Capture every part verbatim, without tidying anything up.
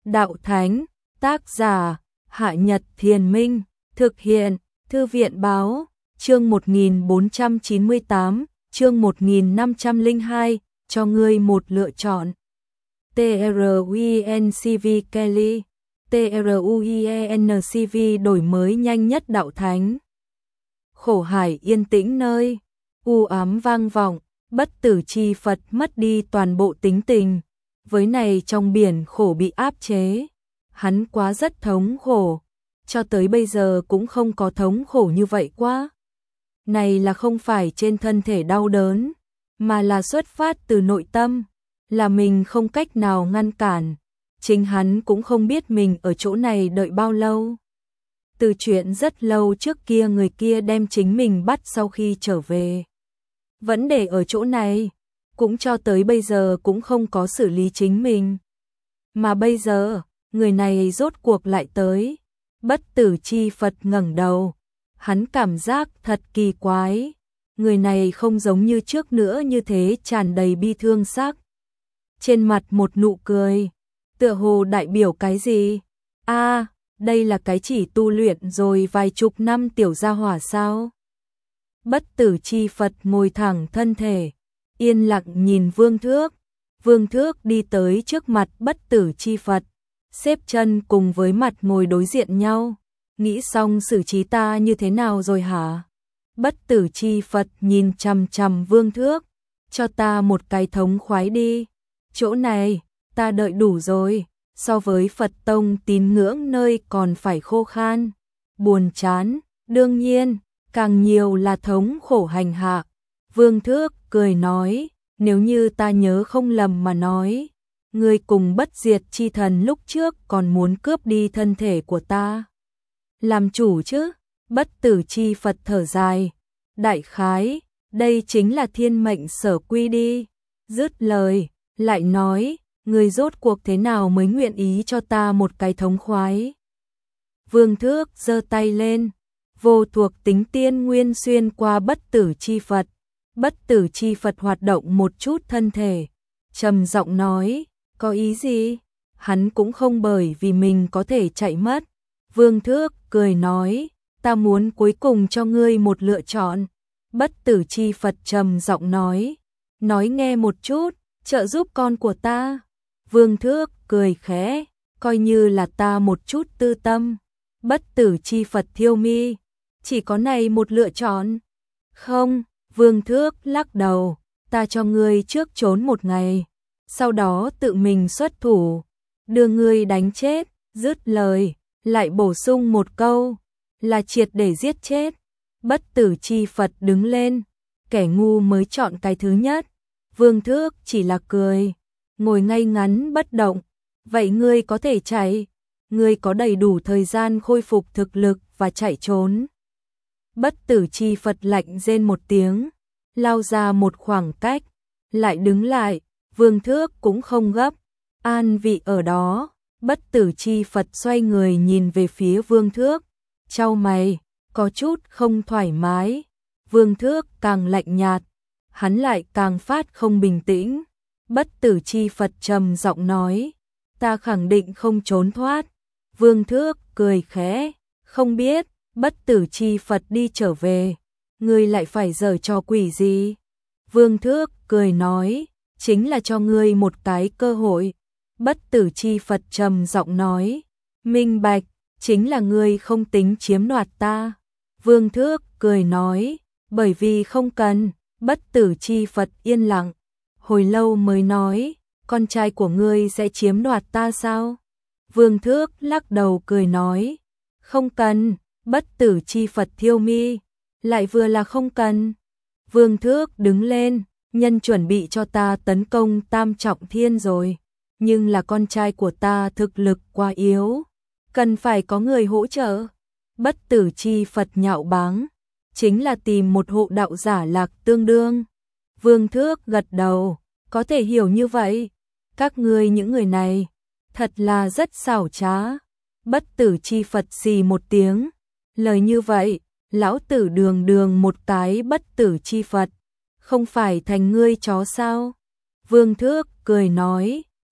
Đạo Thánh, tác giả, Hạ Nhật Thiền Minh, thực hiện, Thư viện Báo, chương một nghìn bốn trăm chín mươi tám, chương một nghìn năm trăm lẻ hai, cho ngươi một lựa chọn. tê rờ u en xê vê Kelly, tê rờ u en xê vê đổi mới nhanh nhất Đạo Thánh. Khổ hải yên tĩnh nơi, u ám vang vọng, bất tử chi Phật mất đi toàn bộ tính tình. Với này trong biển khổ bị áp chế, hắn quá rất thống khổ, cho tới bây giờ cũng không có thống khổ như vậy quá. Này là không phải trên thân thể đau đớn, mà là xuất phát từ nội tâm, là mình không cách nào ngăn cản. Chính hắn cũng không biết mình ở chỗ này đợi bao lâu. Từ chuyện rất lâu trước kia người kia đem chính mình bắt sau khi trở về, vẫn để ở chỗ này, cũng cho tới bây giờ cũng không có xử lý chính mình. Mà bây giờ, người này rốt cuộc lại tới. Bất tử chi Phật ngẩng đầu, hắn cảm giác thật kỳ quái. Người này không giống như trước nữa như thế tràn đầy bi thương sắc. Trên mặt một nụ cười, tựa hồ đại biểu cái gì? A, à, đây là cái chỉ tu luyện rồi vài chục năm tiểu gia hỏa sao? Bất tử chi Phật ngồi thẳng thân thể, yên lặng nhìn Vương Thước. Vương Thước đi tới trước mặt bất tử chi Phật, xếp chân cùng với mặt ngồi đối diện nhau. Nghĩ xong xử trí ta như thế nào rồi hả? Bất tử chi Phật nhìn chằm chằm Vương Thước, cho ta một cái thống khoái đi. Chỗ này, ta đợi đủ rồi, so với Phật tông tín ngưỡng nơi còn phải khô khan, buồn chán, đương nhiên, càng nhiều là thống khổ hành hạ. Vương Thước cười nói, nếu như ta nhớ không lầm mà nói, ngươi cùng bất diệt chi thần lúc trước còn muốn cướp đi thân thể của ta. Làm chủ chứ? Bất tử chi Phật thở dài, đại khái, đây chính là thiên mệnh sở quy đi. Dứt lời, lại nói, ngươi rốt cuộc thế nào mới nguyện ý cho ta một cái thống khoái? Vương Thước giơ tay lên, vô thuộc tính tiên nguyên xuyên qua bất tử chi Phật. Bất tử chi Phật hoạt động một chút thân thể, trầm giọng nói, có ý gì? Hắn cũng không bởi vì mình có thể chạy mất. Vương Thước cười nói, ta muốn cuối cùng cho ngươi một lựa chọn. Bất tử chi Phật trầm giọng nói, nói nghe một chút, trợ giúp con của ta. Vương Thước cười khẽ, coi như là ta một chút tư tâm. Bất tử chi Phật thiêu mi, chỉ có này một lựa chọn. Không, Vương Thước lắc đầu, ta cho ngươi trước trốn một ngày, sau đó tự mình xuất thủ, đưa ngươi đánh chết. Dứt lời, lại bổ sung một câu, là triệt để giết chết. Bất tử chi Phật đứng lên, kẻ ngu mới chọn cái thứ nhất. Vương Thước chỉ là cười, ngồi ngay ngắn bất động. Vậy ngươi có thể chạy, ngươi có đầy đủ thời gian khôi phục thực lực và chạy trốn. Bất tử chi Phật lạnh rên một tiếng, lao ra một khoảng cách, lại đứng lại. Vương Thước cũng không gấp, an vị ở đó. Bất tử chi Phật xoay người nhìn về phía Vương Thước, chau mày, có chút không thoải mái. Vương Thước càng lạnh nhạt, hắn lại càng phát không bình tĩnh. Bất tử chi Phật trầm giọng nói, ta khẳng định không trốn thoát. Vương Thước cười khẽ, không biết, bất tử chi Phật đi trở về, ngươi lại phải giở trò quỷ gì? Vương Thước cười nói, chính là cho ngươi một cái cơ hội. Bất tử chi Phật trầm giọng nói, minh bạch, chính là ngươi không tính chiếm đoạt ta. Vương Thước cười nói, bởi vì không cần. Bất tử chi Phật yên lặng, hồi lâu mới nói, con trai của ngươi sẽ chiếm đoạt ta sao? Vương Thước lắc đầu cười nói, không cần. Bất tử chi Phật thiêu mi, lại vừa là không cần. Vương Thước đứng lên, nhân chuẩn bị cho ta tấn công tam trọng thiên rồi, nhưng là con trai của ta thực lực quá yếu, cần phải có người hỗ trợ. Bất tử chi Phật nhạo báng, chính là tìm một hộ đạo giả lạc tương đương. Vương Thước gật đầu, có thể hiểu như vậy. Các ngươi những người này, thật là rất xảo trá. Bất tử chi Phật xì một tiếng, lời như vậy, lão tử đường đường một cái bất tử chi Phật, không phải thành ngươi chó sao? Vương Thước cười nói,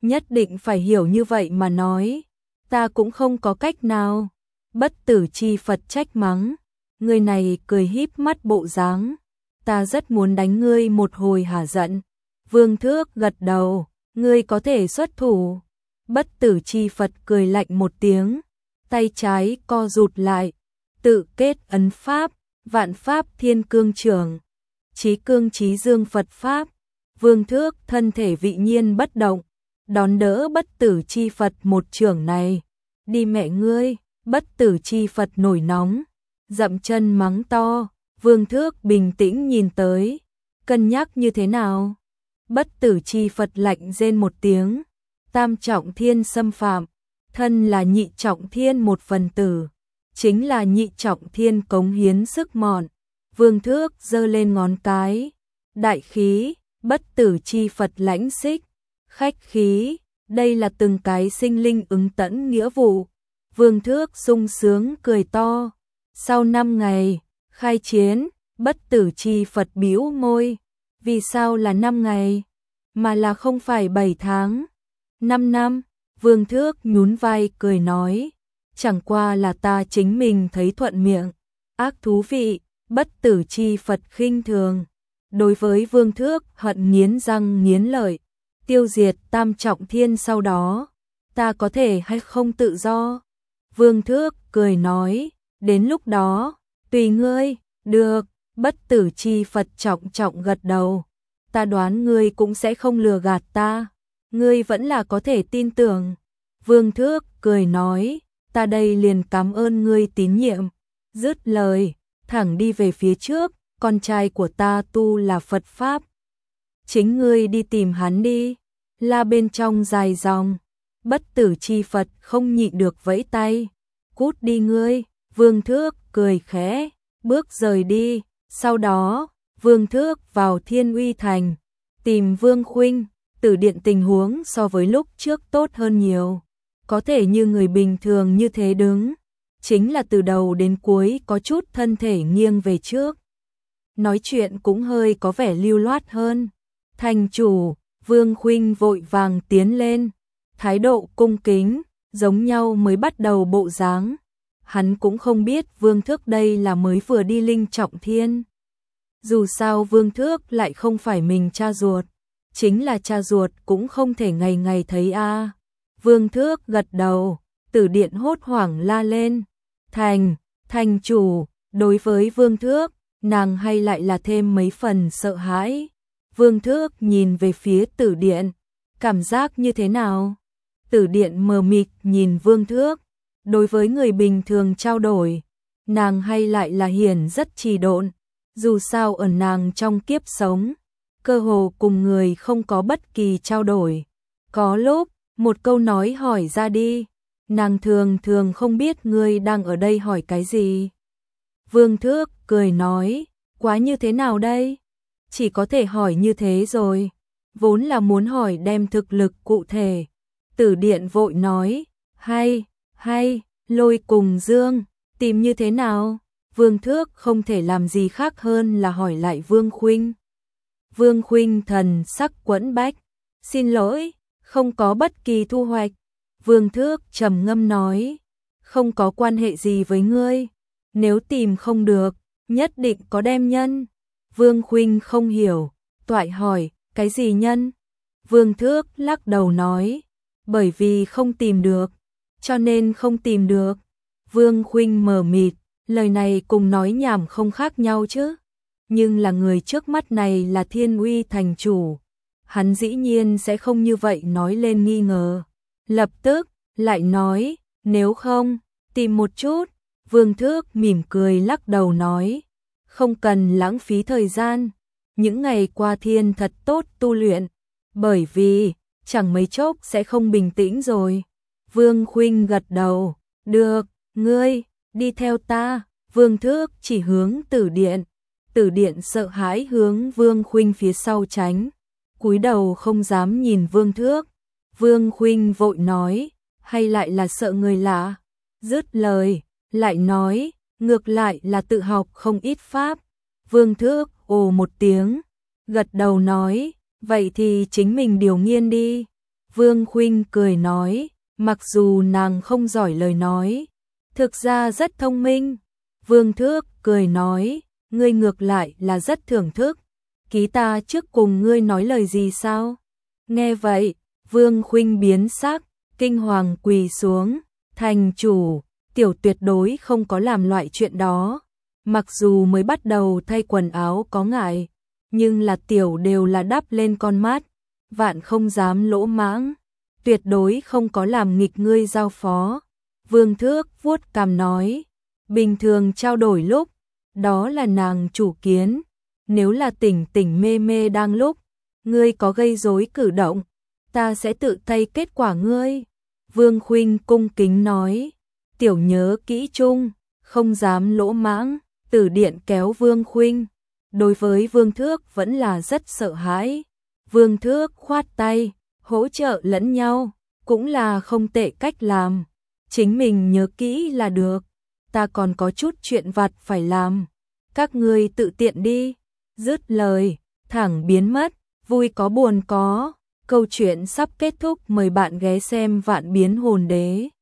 nhất định phải hiểu như vậy mà nói, ta cũng không có cách nào. Bất Tử Chi Phật trách mắng, người này cười híp mắt bộ dáng, ta rất muốn đánh ngươi một hồi hả giận. Vương Thước gật đầu, ngươi có thể xuất thủ. Bất Tử Chi Phật cười lạnh một tiếng, tay trái co rụt lại, tự kết ấn pháp, Vạn Pháp Thiên Cương Trưởng, Chí Cương Chí Dương Phật Pháp. Vương Thước thân thể vị nhiên bất động, đón đỡ Bất Tử Chi Phật một trưởng này. Đi mẹ ngươi. Bất Tử Chi Phật nổi nóng, dậm chân mắng to. Vương Thước bình tĩnh nhìn tới, cân nhắc như thế nào? Bất Tử Chi Phật lạnh rên một tiếng, tam trọng thiên xâm phạm, thân là nhị trọng thiên một phần tử, chính là nhị trọng thiên cống hiến sức mọn. Vương Thước giơ lên ngón cái, đại khí. Bất Tử Chi Phật lãnh xích, khách khí, đây là từng cái sinh linh ứng tẫn nghĩa vụ. Vương Thước sung sướng cười to. Sau năm ngày, khai chiến. Bất Tử Chi Phật bĩu môi, vì sao là năm ngày, mà là không phải bảy tháng, năm năm. Vương Thước nhún vai cười nói, chẳng qua là ta chính mình thấy thuận miệng. Ác thú vị. Bất Tử Chi Phật khinh thường, đối với Vương Thước hận nghiến răng nghiến lợi. Tiêu diệt tam trọng thiên sau đó, ta có thể hay không tự do? Vương Thước cười nói, đến lúc đó, tùy ngươi. Được. Bất Tử Chi Phật trọng trọng gật đầu, ta đoán ngươi cũng sẽ không lừa gạt ta, ngươi vẫn là có thể tin tưởng. Vương Thước cười nói, ta đây liền cảm ơn ngươi tín nhiệm. Dứt lời, thẳng đi về phía trước, con trai của ta tu là Phật Pháp. Chính ngươi đi tìm hắn đi. La bên trong dài dòng. Bất Tử Chi Phật không nhịn được vẫy tay, cút đi ngươi. Vương Thước cười khẽ, bước rời đi. Sau đó, Vương Thước vào Thiên Uy Thành, tìm Vương Khuynh. Tử điện tình huống so với lúc trước tốt hơn nhiều, có thể như người bình thường như thế đứng, chính là từ đầu đến cuối có chút thân thể nghiêng về trước. Nói chuyện cũng hơi có vẻ lưu loát hơn. Thành chủ. Vương Khuynh vội vàng tiến lên, thái độ cung kính, giống nhau mới bắt đầu bộ dáng. Hắn cũng không biết Vương Thước đây là mới vừa đi linh trọng thiên. Dù sao Vương Thước lại không phải mình cha ruột, chính là cha ruột cũng không thể ngày ngày thấy a. À. Vương Thước gật đầu, Tử điện hốt hoảng la lên, thành, thành chủ. Đối với Vương Thước, nàng hay lại là thêm mấy phần sợ hãi. Vương Thước nhìn về phía Tử điện, cảm giác như thế nào? Tử điện mờ mịt nhìn Vương Thước, đối với người bình thường trao đổi, nàng hay lại là hiển rất trì độn. Dù sao ở nàng trong kiếp sống, cơ hồ cùng người không có bất kỳ trao đổi. Có lúc, một câu nói hỏi ra đi, nàng thường thường không biết ngươi đang ở đây hỏi cái gì. Vương Thước cười nói, quá như thế nào đây? Chỉ có thể hỏi như thế rồi, vốn là muốn hỏi đem thực lực cụ thể. Tử điện vội nói, hay, hay, Lôi cùng Dương, tìm như thế nào? Vương Thước không thể làm gì khác hơn là hỏi lại Vương Khuynh. Vương Khuynh thần sắc quẫn bách, xin lỗi, không có bất kỳ thu hoạch. Vương Thước trầm ngâm nói, không có quan hệ gì với ngươi, nếu tìm không được, nhất định có đem nhân. Vương Khuynh không hiểu, toại hỏi, cái gì nhân? Vương Thước lắc đầu nói, bởi vì không tìm được, cho nên không tìm được. Vương Khuynh mờ mịt, lời này cùng nói nhảm không khác nhau chứ. Nhưng là người trước mắt này là Thiên Uy thành chủ, hắn dĩ nhiên sẽ không như vậy nói lên nghi ngờ. Lập tức, lại nói, nếu không, tìm một chút. Vương Thước mỉm cười lắc đầu nói, không cần lãng phí thời gian, những ngày qua thiên thật tốt tu luyện, bởi vì, chẳng mấy chốc sẽ không bình tĩnh rồi. Vương Khuynh gật đầu, được, ngươi, đi theo ta. Vương Thước chỉ hướng Tử điện, Tử điện sợ hãi hướng Vương Khuynh phía sau tránh, cúi đầu không dám nhìn Vương Thước. Vương Khuynh vội nói, hay lại là sợ người lạ? Dứt lời, lại nói, ngược lại là tự học không ít pháp. Vương Thước ồ một tiếng, gật đầu nói, vậy thì chính mình điều nghiên đi. Vương Khuynh cười nói, mặc dù nàng không giỏi lời nói, thực ra rất thông minh. Vương Thước cười nói, ngươi ngược lại là rất thưởng thức. Ký ta trước cùng ngươi nói lời gì sao? Nghe vậy, Vương Khuynh biến sắc, kinh hoàng quỳ xuống, thành chủ, tiểu tuyệt đối không có làm loại chuyện đó. Mặc dù mới bắt đầu thay quần áo có ngại, nhưng là tiểu đều là đắp lên con mắt, vạn không dám lỗ mãng, tuyệt đối không có làm nghịch ngươi giao phó. Vương Thước vuốt cằm nói, bình thường trao đổi lúc, đó là nàng chủ kiến, nếu là tỉnh tỉnh mê mê đang lúc, ngươi có gây rối cử động, ta sẽ tự thay kết quả ngươi. Vương Khuynh cung kính nói, tiểu nhớ kỹ chung, không dám lỗ mãng. Tử Điện kéo Vương Khuynh, đối với Vương Thước vẫn là rất sợ hãi. Vương Thước khoát tay, hỗ trợ lẫn nhau, cũng là không tệ cách làm. Chính mình nhớ kỹ là được, ta còn có chút chuyện vặt phải làm. Các ngươi tự tiện đi. Dứt lời, thẳng biến mất, vui có buồn có. Câu chuyện sắp kết thúc, mời bạn ghé xem Vạn Biến Hồn Đế.